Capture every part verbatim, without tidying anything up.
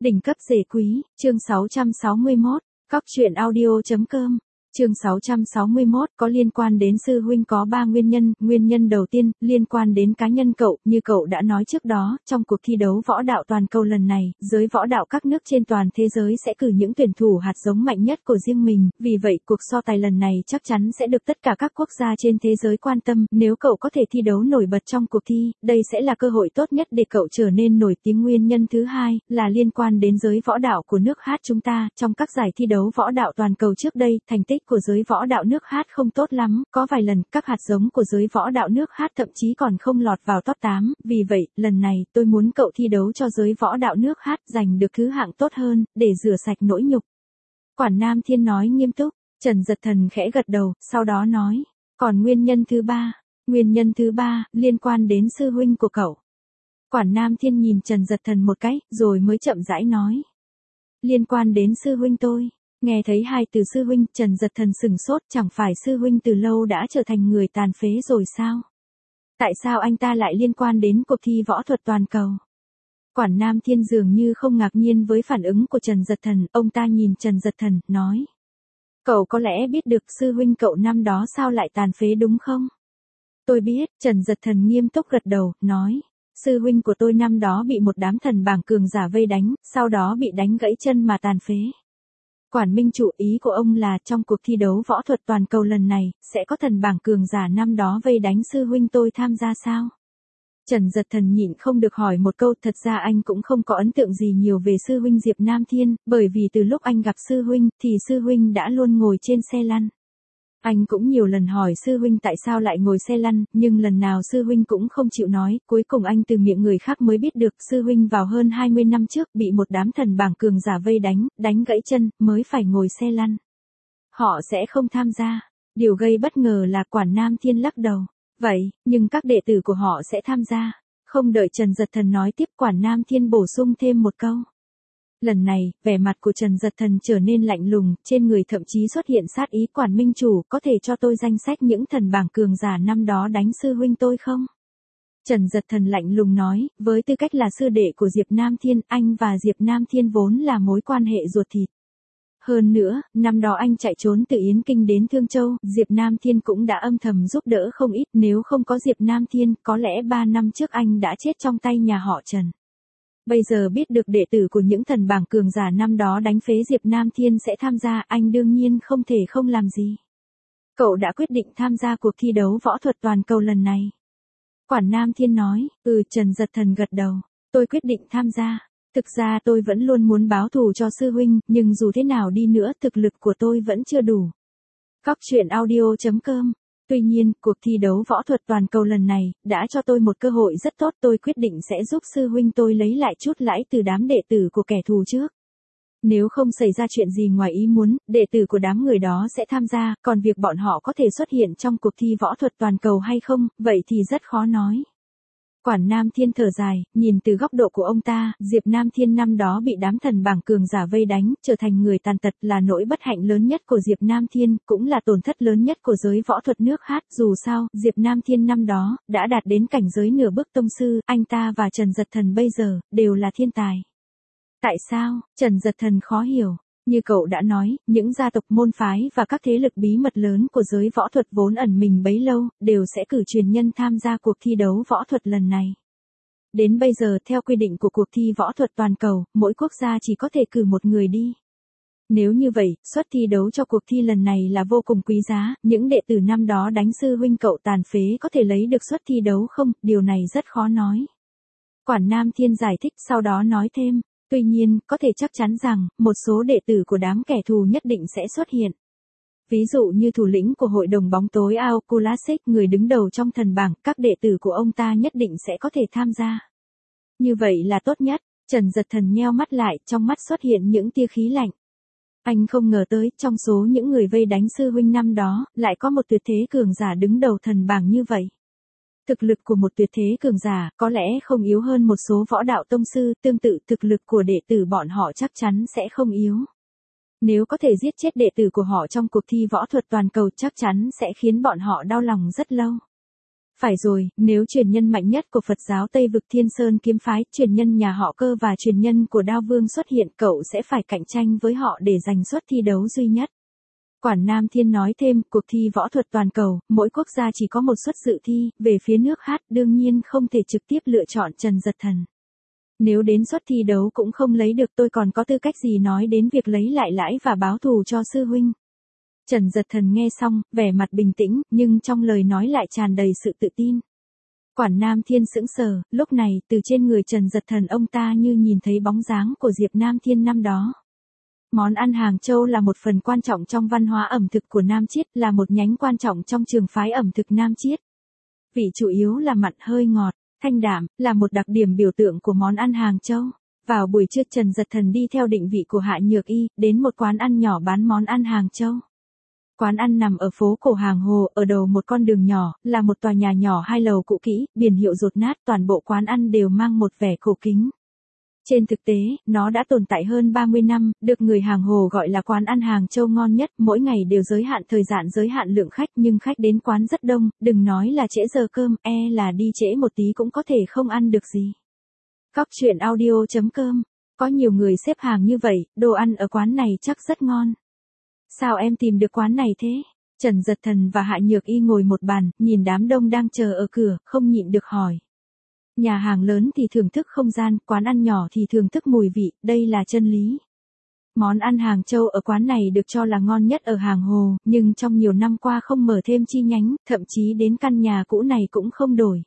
Đỉnh cấp rể quý, chương sáu trăm sáu mươi mốt, cóc truyện audio.com. Chương sáu trăm sáu mươi mốt có liên quan đến sư huynh có ba nguyên nhân, nguyên nhân đầu tiên, liên quan đến cá nhân cậu, như cậu đã nói trước đó, trong cuộc thi đấu võ đạo toàn cầu lần này, giới võ đạo các nước trên toàn thế giới sẽ cử những tuyển thủ hạt giống mạnh nhất của riêng mình, vì vậy cuộc so tài lần này chắc chắn sẽ được tất cả các quốc gia trên thế giới quan tâm, nếu cậu có thể thi đấu nổi bật trong cuộc thi, đây sẽ là cơ hội tốt nhất để cậu trở nên nổi tiếng. Nguyên nhân thứ hai, là liên quan đến giới võ đạo của nước hát chúng ta, trong các giải thi đấu võ đạo toàn cầu trước đây, thành tích của giới võ đạo nước hát không tốt lắm, có vài lần các hạt giống của giới võ đạo nước hát thậm chí còn không lọt vào top tám, vì vậy, lần này tôi muốn cậu thi đấu cho giới võ đạo nước hát giành được thứ hạng tốt hơn, để rửa sạch nỗi nhục. Quản Nam Thiên nói nghiêm túc, Trần Dật Thần khẽ gật đầu, sau đó nói, còn nguyên nhân thứ ba, nguyên nhân thứ ba, liên quan đến sư huynh của cậu. Quản Nam Thiên nhìn Trần Dật Thần một cái, rồi mới chậm rãi nói, liên quan đến sư huynh tôi. Nghe thấy hai từ sư huynh, Trần Dật Thần sừng sốt, chẳng phải sư huynh từ lâu đã trở thành người tàn phế rồi sao? Tại sao anh ta lại liên quan đến cuộc thi võ thuật toàn cầu? Quản Nam Thiên dường như không ngạc nhiên với phản ứng của Trần Dật Thần, ông ta nhìn Trần Dật Thần, nói. Cậu có lẽ biết được sư huynh cậu năm đó sao lại tàn phế đúng không? Tôi biết, Trần Dật Thần nghiêm túc gật đầu, nói. Sư huynh của tôi năm đó bị một đám thần bảng cường giả vây đánh, sau đó bị đánh gãy chân mà tàn phế. Quản minh chủ, ý của ông là trong cuộc thi đấu võ thuật toàn cầu lần này, sẽ có thần bảng cường giả năm đó vây đánh sư huynh tôi tham gia sao? Trần Dật Thần nhịn không được hỏi một câu, thật ra anh cũng không có ấn tượng gì nhiều về sư huynh Diệp Nam Thiên, bởi vì từ lúc anh gặp sư huynh, thì sư huynh đã luôn ngồi trên xe lăn. Anh cũng nhiều lần hỏi sư huynh tại sao lại ngồi xe lăn, nhưng lần nào sư huynh cũng không chịu nói, cuối cùng anh từ miệng người khác mới biết được sư huynh vào hơn hai mươi năm trước bị một đám thần bảng cường giả vây đánh, đánh gãy chân, mới phải ngồi xe lăn. Họ sẽ không tham gia. Điều gây bất ngờ là Quản Nam Thiên lắc đầu. Vậy, nhưng các đệ tử của họ sẽ tham gia. Không đợi Trần Dật Thần nói tiếp, Quản Nam Thiên bổ sung thêm một câu. Lần này, vẻ mặt của Trần Dật Thần trở nên lạnh lùng, trên người thậm chí xuất hiện sát ý. Quản minh chủ, có thể cho tôi danh sách những thần bảng cường giả năm đó đánh sư huynh tôi không? Trần Dật Thần lạnh lùng nói, với tư cách là sư đệ của Diệp Nam Thiên, anh và Diệp Nam Thiên vốn là mối quan hệ ruột thịt. Hơn nữa, năm đó anh chạy trốn từ Yến Kinh đến Thương Châu, Diệp Nam Thiên cũng đã âm thầm giúp đỡ không ít, nếu không có Diệp Nam Thiên, có lẽ ba năm trước anh đã chết trong tay nhà họ Trần. Bây giờ biết được đệ tử của những thần bảng cường giả năm đó đánh phế Diệp Nam Thiên sẽ tham gia, anh đương nhiên không thể không làm gì. Cậu đã quyết định tham gia cuộc thi đấu võ thuật toàn cầu lần này. Quản Nam Thiên nói, ừ. Trần Dật Thần gật đầu, tôi quyết định tham gia. Thực ra tôi vẫn luôn muốn báo thù cho sư huynh, nhưng dù thế nào đi nữa thực lực của tôi vẫn chưa đủ. Cóc truyện audio.com. Tuy nhiên, cuộc thi đấu võ thuật toàn cầu lần này, đã cho tôi một cơ hội rất tốt, tôi quyết định sẽ giúp sư huynh tôi lấy lại chút lãi từ đám đệ tử của kẻ thù trước. Nếu không xảy ra chuyện gì ngoài ý muốn, đệ tử của đám người đó sẽ tham gia, còn việc bọn họ có thể xuất hiện trong cuộc thi võ thuật toàn cầu hay không, vậy thì rất khó nói. Quản Nam Thiên thở dài, nhìn từ góc độ của ông ta, Diệp Nam Thiên năm đó bị đám thần bảng cường giả vây đánh, trở thành người tàn tật là nỗi bất hạnh lớn nhất của Diệp Nam Thiên, cũng là tổn thất lớn nhất của giới võ thuật nước hát. Dù sao, Diệp Nam Thiên năm đó, đã đạt đến cảnh giới nửa bước tông sư, anh ta và Trần Dật Thần bây giờ, đều là thiên tài. Tại sao? Trần Dật Thần khó hiểu. Như cậu đã nói, những gia tộc môn phái và các thế lực bí mật lớn của giới võ thuật vốn ẩn mình bấy lâu, đều sẽ cử truyền nhân tham gia cuộc thi đấu võ thuật lần này. Đến bây giờ theo quy định của cuộc thi võ thuật toàn cầu, mỗi quốc gia chỉ có thể cử một người đi. Nếu như vậy, suất thi đấu cho cuộc thi lần này là vô cùng quý giá, những đệ tử năm đó đánh sư huynh cậu tàn phế có thể lấy được suất thi đấu không, điều này rất khó nói. Quản Nam Thiên giải thích, sau đó nói thêm. Tuy nhiên, có thể chắc chắn rằng, một số đệ tử của đám kẻ thù nhất định sẽ xuất hiện. Ví dụ như thủ lĩnh của hội đồng bóng tối Ao Kulasic, người đứng đầu trong thần bảng, các đệ tử của ông ta nhất định sẽ có thể tham gia. Như vậy là tốt nhất. Trần Dật Thần nheo mắt lại, trong mắt xuất hiện những tia khí lạnh. Anh không ngờ tới, trong số những người vây đánh sư huynh năm đó, lại có một tuyệt thế cường giả đứng đầu thần bảng như vậy. Thực lực của một tuyệt thế cường giả có lẽ không yếu hơn một số võ đạo tông sư, tương tự thực lực của đệ tử bọn họ chắc chắn sẽ không yếu. Nếu có thể giết chết đệ tử của họ trong cuộc thi võ thuật toàn cầu chắc chắn sẽ khiến bọn họ đau lòng rất lâu. Phải rồi, nếu truyền nhân mạnh nhất của Phật giáo Tây Vực Thiên Sơn kiếm phái, truyền nhân nhà họ Cơ và truyền nhân của Đao Vương xuất hiện, cậu sẽ phải cạnh tranh với họ để giành suất thi đấu duy nhất. Quản Nam Thiên nói thêm, cuộc thi võ thuật toàn cầu, mỗi quốc gia chỉ có một suất dự thi, về phía nước Hát đương nhiên không thể trực tiếp lựa chọn Trần Giật Thần. Nếu đến suất thi đấu cũng không lấy được, tôi còn có tư cách gì nói đến việc lấy lại lãi và báo thù cho sư huynh. Trần Giật Thần nghe xong, vẻ mặt bình tĩnh, nhưng trong lời nói lại tràn đầy sự tự tin. Quản Nam Thiên sững sờ, lúc này, từ trên người Trần Giật Thần ông ta như nhìn thấy bóng dáng của Diệp Nam Thiên năm đó. Món ăn Hàng Châu là một phần quan trọng trong văn hóa ẩm thực của Nam Chiết, là một nhánh quan trọng trong trường phái ẩm thực Nam Chiết. Vị chủ yếu là mặn hơi ngọt, thanh đạm, là một đặc điểm biểu tượng của món ăn Hàng Châu. Vào buổi trưa Trần Giật Thần đi theo định vị của Hạ Nhược Y, đến một quán ăn nhỏ bán món ăn Hàng Châu. Quán ăn nằm ở phố cổ Hàng Hồ, ở đầu một con đường nhỏ, là một tòa nhà nhỏ hai lầu cũ kỹ, biển hiệu dột nát, toàn bộ quán ăn đều mang một vẻ cổ kính. Trên thực tế, nó đã tồn tại hơn ba mươi năm, được người Hàng Hồ gọi là quán ăn Hàng Châu ngon nhất, mỗi ngày đều giới hạn thời gian giới hạn lượng khách, nhưng khách đến quán rất đông, đừng nói là trễ giờ cơm, e là đi trễ một tí cũng có thể không ăn được gì. Cóc truyện audio chấm com, có nhiều người xếp hàng như vậy, đồ ăn ở quán này chắc rất ngon. Sao em tìm được quán này thế? Trần Giật Thần và Hạ Nhược Y ngồi một bàn, nhìn đám đông đang chờ ở cửa, không nhịn được hỏi. Nhà hàng lớn thì thưởng thức không gian, quán ăn nhỏ thì thưởng thức mùi vị, đây là chân lý. Món ăn Hàng Châu ở quán này được cho là ngon nhất ở Hàng Hồ, nhưng trong nhiều năm qua không mở thêm chi nhánh, thậm chí đến căn nhà cũ này cũng không đổi.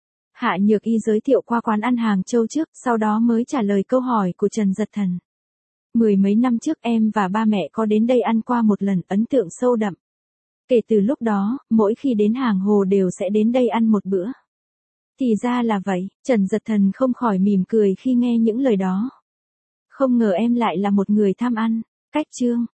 Hạ Nhược Y giới thiệu qua quán ăn Hàng Châu trước, sau đó mới trả lời câu hỏi của Trần Giật Thần. Mười mấy năm trước em và ba mẹ có đến đây ăn qua một lần, ấn tượng sâu đậm. Kể từ lúc đó, mỗi khi đến Hàng Hồ đều sẽ đến đây ăn một bữa. Thì ra là vậy, Trần Giật Thần không khỏi mỉm cười khi nghe những lời đó. Không ngờ em lại là một người tham ăn. Cách chương